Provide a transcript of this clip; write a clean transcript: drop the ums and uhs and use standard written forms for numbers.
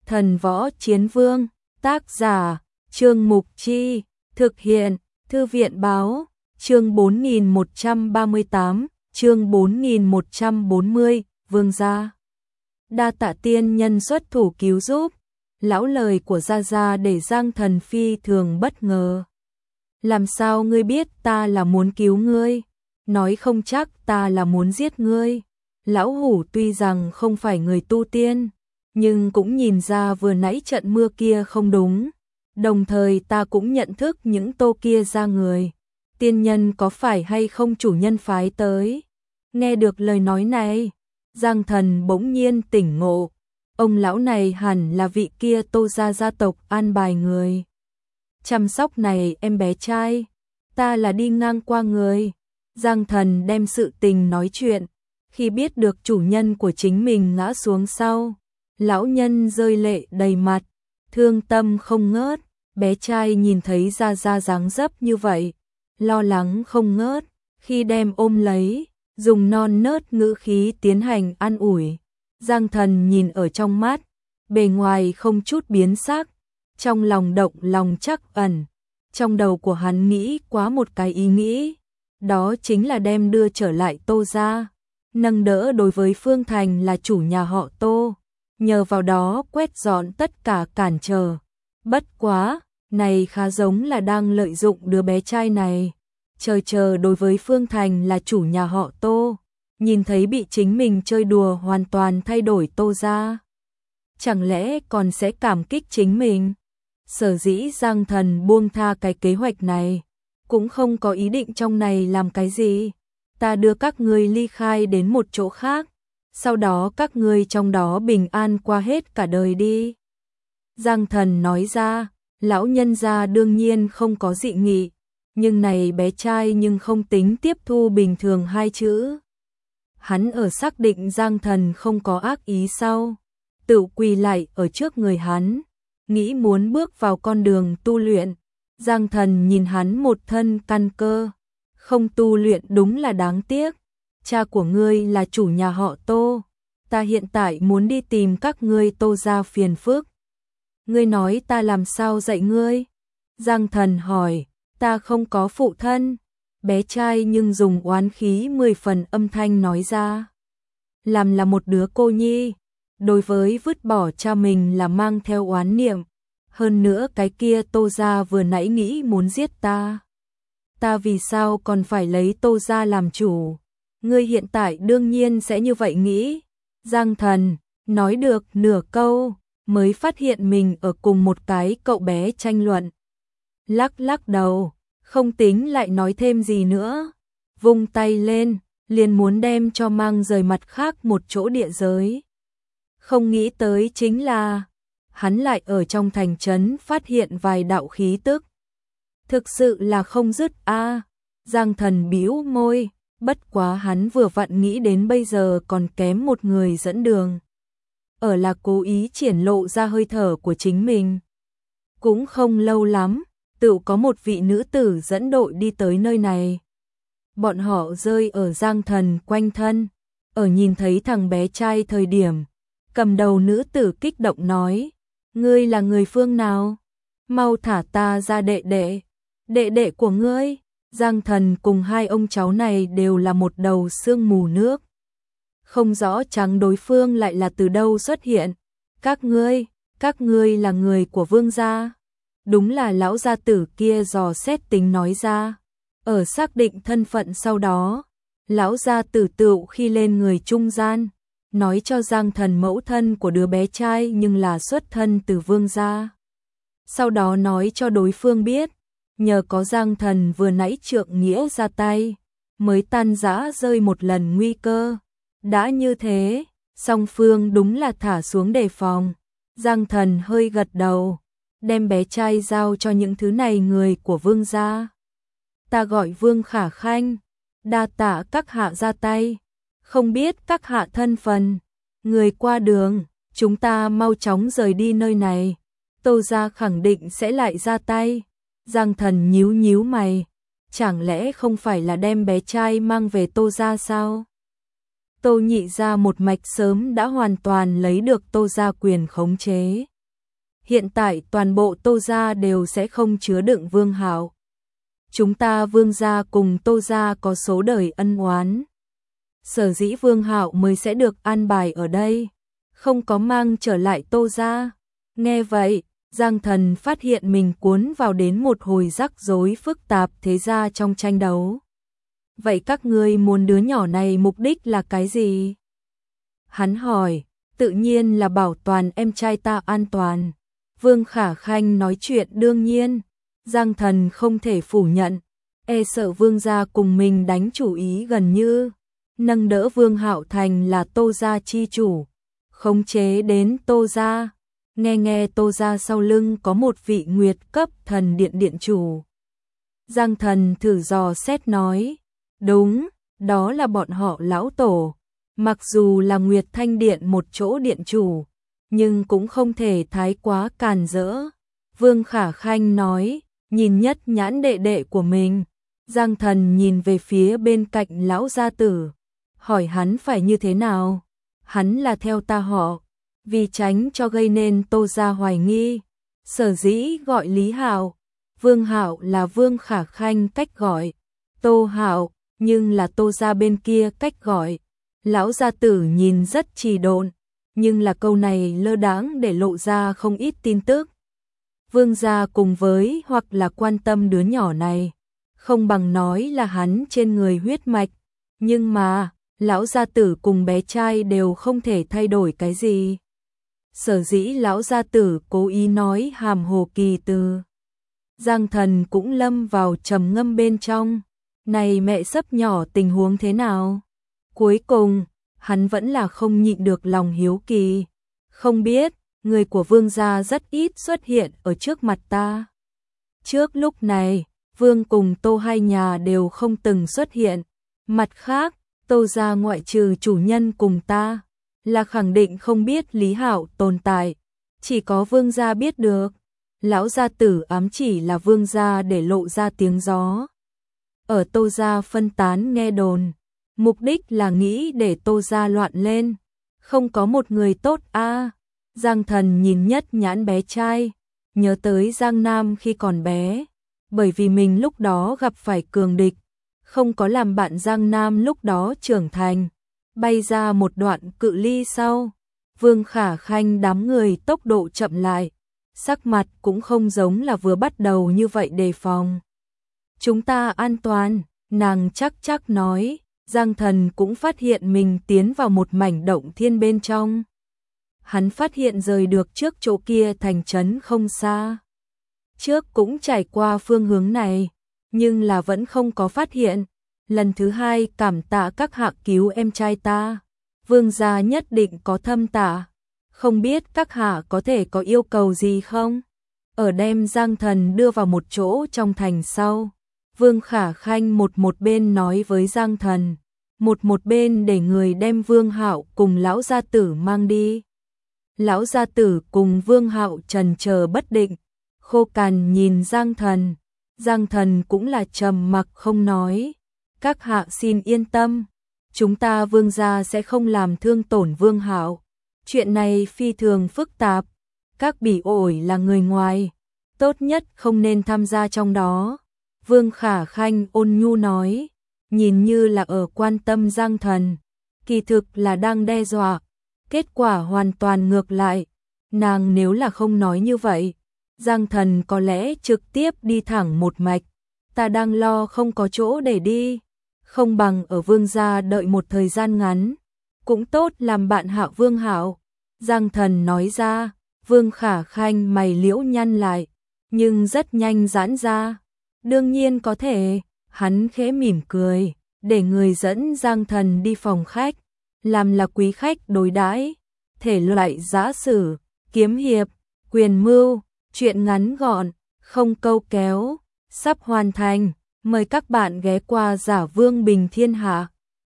Thần Võ Chiến Vương, tác giả, Trương Mục Chi, thực hiện, Thư viện Báo, chương 4138, chương 4140, Vương gia. Đa tạ tiên nhân xuất thủ cứu giúp, lão lời của Gia Gia để Giang Thần phi thường bất ngờ. Làm sao ngươi biết ta là muốn cứu ngươi? Nói không chắc ta là muốn giết ngươi. Lão hủ tuy rằng không phải người tu tiên, nhưng cũng nhìn ra vừa nãy trận mưa kia không đúng. Đồng thời ta cũng nhận thức những tô kia ra người. Tiên nhân có phải hay không chủ nhân phái tới? Nghe được lời nói này, Giang Thần bỗng nhiên tỉnh ngộ. Ông lão này hẳn là vị kia Tô gia gia tộc an bài người chăm sóc này em bé trai. Ta là đi ngang qua người. Giang Thần đem sự tình nói chuyện. Khi biết được chủ nhân của chính mình ngã xuống sau, lão nhân rơi lệ đầy mặt, thương tâm không ngớt. Bé trai nhìn thấy Gia Gia dáng dấp như vậy, lo lắng không ngớt. Khi đem ôm lấy, dùng non nớt ngữ khí tiến hành an ủi. Giang Thần nhìn ở trong mắt, bề ngoài không chút biến sắc, trong lòng động lòng trắc ẩn. Trong đầu của hắn nghĩ quá một cái ý nghĩ, đó chính là đem đưa trở lại Tô gia, nâng đỡ đối với Phương Thành là chủ nhà họ Tô, nhờ vào đó quét dọn tất cả cản trở. Bất quá, này khá giống là đang lợi dụng đứa bé trai này. Chờ đối với Phương Thành là chủ nhà họ Tô, nhìn thấy bị chính mình chơi đùa hoàn toàn thay đổi Tô gia. Chẳng lẽ còn sẽ cảm kích chính mình? Sở dĩ Giang Thần buông tha cái kế hoạch này, cũng không có ý định trong này làm cái gì. Ta đưa các ngươi ly khai đến một chỗ khác, sau đó các ngươi trong đó bình an qua hết cả đời đi. Giang Thần nói ra, lão nhân gia đương nhiên không có dị nghị, nhưng này bé trai nhưng không tính tiếp thu bình thường hai chữ. Hắn ở xác định Giang Thần không có ác ý sau, tự quỳ lại ở trước người hắn, nghĩ muốn bước vào con đường tu luyện. Giang Thần nhìn hắn một thân căn cơ, không tu luyện đúng là đáng tiếc. Cha của ngươi là chủ nhà họ Tô, ta hiện tại muốn đi tìm các ngươi Tô gia phiền phức. Ngươi nói ta làm sao dạy ngươi? Giang Thần hỏi. Ta không có phụ thân. Bé trai nhưng dùng oán khí 10 phần âm thanh nói ra. Làm là một đứa cô nhi, đối với vứt bỏ cha mình là mang theo oán niệm. Hơn nữa cái kia Tô gia vừa nãy nghĩ muốn giết ta. Ta vì sao còn phải lấy Tô gia làm chủ? Ngươi hiện tại đương nhiên sẽ như vậy nghĩ. Giang Thần nói được nửa câu, mới phát hiện mình ở cùng một cái cậu bé tranh luận. Lắc đầu, không tính lại nói thêm gì nữa. Vung tay lên, liền muốn đem cho mang rời mặt khác một chỗ địa giới. Không nghĩ tới chính là, hắn lại ở trong thành trấn phát hiện vài đạo khí tức. Thực sự là không dứt a. Giang Thần bĩu môi, bất quá hắn vừa vặn nghĩ đến bây giờ còn kém một người dẫn đường. Ở là cố ý triển lộ ra hơi thở của chính mình. Cũng không lâu lắm, tự có một vị nữ tử dẫn đội đi tới nơi này. Bọn họ rơi ở Giang Thần quanh thân, ở nhìn thấy thằng bé trai thời điểm, cầm đầu nữ tử kích động nói, ngươi là người phương nào? Mau thả ta ra đệ đệ của ngươi. Giang Thần cùng hai ông cháu này đều là một đầu sương mù nước. Không rõ chăng đối phương lại là từ đâu xuất hiện. Các ngươi là người của Vương gia. Đúng là lão gia tử kia dò xét tính nói ra. Ở xác định thân phận sau đó, lão gia tử tựu khi lên người trung gian, nói cho Giang Thần mẫu thân của đứa bé trai nhưng là xuất thân từ Vương gia. Sau đó nói cho đối phương biết, nhờ có Giang Thần vừa nãy trượng nghĩa ra tay, mới tan rã rơi một lần nguy cơ. Đã như thế, song phương đúng là thả xuống đề phòng. Giang Thần hơi gật đầu, đem bé trai giao cho những thứ này người của Vương gia. Ta gọi Vương Khả Khanh, đa tạ các hạ ra tay, không biết các hạ thân phận. Người qua đường, chúng ta mau chóng rời đi nơi này. Tô gia khẳng định sẽ lại ra tay. Giang Thần nhíu mày, chẳng lẽ không phải là đem bé trai mang về Tô gia sao? Tô Nhị gia một mạch sớm đã hoàn toàn lấy được Tô gia quyền khống chế. hiện tại toàn bộ Tô gia đều sẽ không chứa đựng Vương Hạo. Chúng ta Vương gia cùng Tô gia có số đời ân oán. Sở dĩ Vương Hạo mới sẽ được an bài ở đây, không có mang trở lại Tô gia. Nghe vậy, Giang Thần phát hiện mình cuốn vào đến một hồi rắc rối phức tạp thế gia trong tranh đấu. Vậy các ngươi muốn đứa nhỏ này mục đích là cái gì? Hắn hỏi, tự nhiên là bảo toàn em trai ta an toàn. Vương Khả Khanh nói chuyện đương nhiên, Giang Thần không thể phủ nhận, e sợ Vương gia cùng mình đánh chủ ý gần như nâng đỡ Vương Hạo thành là Tô gia chi chủ, khống chế đến Tô gia. Nghe Tô gia sau lưng có một vị nguyệt cấp thần điện điện chủ. Giang Thần thử dò xét nói, đúng, đó là bọn họ lão tổ. Mặc dù là Nguyệt Thanh Điện một chỗ điện chủ, nhưng cũng không thể thái quá càn rỡ. Vương Khả Khanh nói, nhìn nhất nhãn đệ đệ của mình. Giang Thần nhìn về phía bên cạnh lão gia tử, hỏi hắn phải như thế nào. Hắn là theo ta họ, vì tránh cho gây nên Tô gia hoài nghi, sở dĩ gọi Lý Hạo. Vương Hạo là Vương Khả Khanh cách gọi, Tô Hạo nhưng là Tô gia bên kia cách gọi. Lão gia tử nhìn rất trì độn, nhưng là câu này lơ đãng để lộ ra không ít tin tức. Vương gia cùng với hoặc là quan tâm đứa nhỏ này, không bằng nói là hắn trên người huyết mạch, nhưng mà lão gia tử cùng bé trai đều không thể thay đổi cái gì. Sở dĩ lão gia tử cố ý nói hàm hồ kỳ từ. Giang Thần cũng lâm vào trầm ngâm bên trong, này mẹ sấp nhỏ tình huống thế nào? Cuối cùng, hắn vẫn là không nhịn được lòng hiếu kỳ. Không biết, người của Vương gia rất ít xuất hiện ở trước mặt ta. Trước lúc này, Vương cùng Tô hai nhà đều không từng xuất hiện. Mặt khác, Tô gia ngoại trừ chủ nhân cùng ta, là khẳng định không biết Lý Hạo tồn tại. Chỉ có Vương gia biết được. Lão gia tử ám chỉ là Vương gia để lộ ra tiếng gió. Ở Tô gia phân tán nghe đồn. Mục đích là nghĩ để Tô gia loạn lên. Không có một người tốt a. Giang Thần nhìn nhất nhãn bé trai, nhớ tới Giang Nam khi còn bé. Bởi vì mình lúc đó gặp phải cường địch, không có làm bạn Giang Nam lúc đó trưởng thành. Bay ra một đoạn cự ly sau, Vương Khả Khanh đám người tốc độ chậm lại. Sắc mặt cũng không giống là vừa bắt đầu như vậy đề phòng. Chúng ta an toàn, nàng chắc nói. Giang Thần cũng phát hiện mình tiến vào một mảnh động thiên bên trong. Hắn phát hiện rời được trước chỗ kia thành trấn không xa. Trước cũng trải qua phương hướng này, nhưng là vẫn không có phát hiện. Lần thứ hai cảm tạ các hạ cứu em trai ta. Vương gia nhất định có thâm tạ. Không biết các hạ có thể có yêu cầu gì không? Ở đem Giang Thần đưa vào một chỗ trong thành sau. Vương Khả Khanh một bên nói với Giang Thần, một bên để người đem Vương Hạo cùng lão gia tử mang đi. Lão gia tử cùng Vương Hạo trần chờ bất định, khô cằn nhìn Giang Thần. Giang Thần cũng là trầm mặc không nói. Các hạ xin yên tâm, chúng ta Vương gia sẽ không làm thương tổn Vương Hạo. Chuyện này phi thường phức tạp, các bỉ ổi là người ngoài, tốt nhất không nên tham gia trong đó. Vương Khả Khanh ôn nhu nói, nhìn như là ở quan tâm Giang Thần, kỳ thực là đang đe dọa. Kết quả hoàn toàn ngược lại, nàng nếu là không nói như vậy, Giang Thần có lẽ trực tiếp đi thẳng một mạch. Ta đang lo không có chỗ để đi, không bằng ở Vương gia đợi một thời gian ngắn, cũng tốt làm bạn Hạo Vương Hạo. Giang Thần nói ra. Vương Khả Khanh mày liễu nhăn lại, nhưng rất nhanh giãn ra. Đương nhiên có thể, hắn khẽ mỉm cười, để người dẫn Giang Thần đi phòng khách, làm là quý khách đối đãi, thể loại giã sử, kiếm hiệp, quyền mưu, chuyện ngắn gọn, không câu kéo, sắp hoàn thành, mời các bạn ghé qua Giả Vương Bình Thiên Hạ.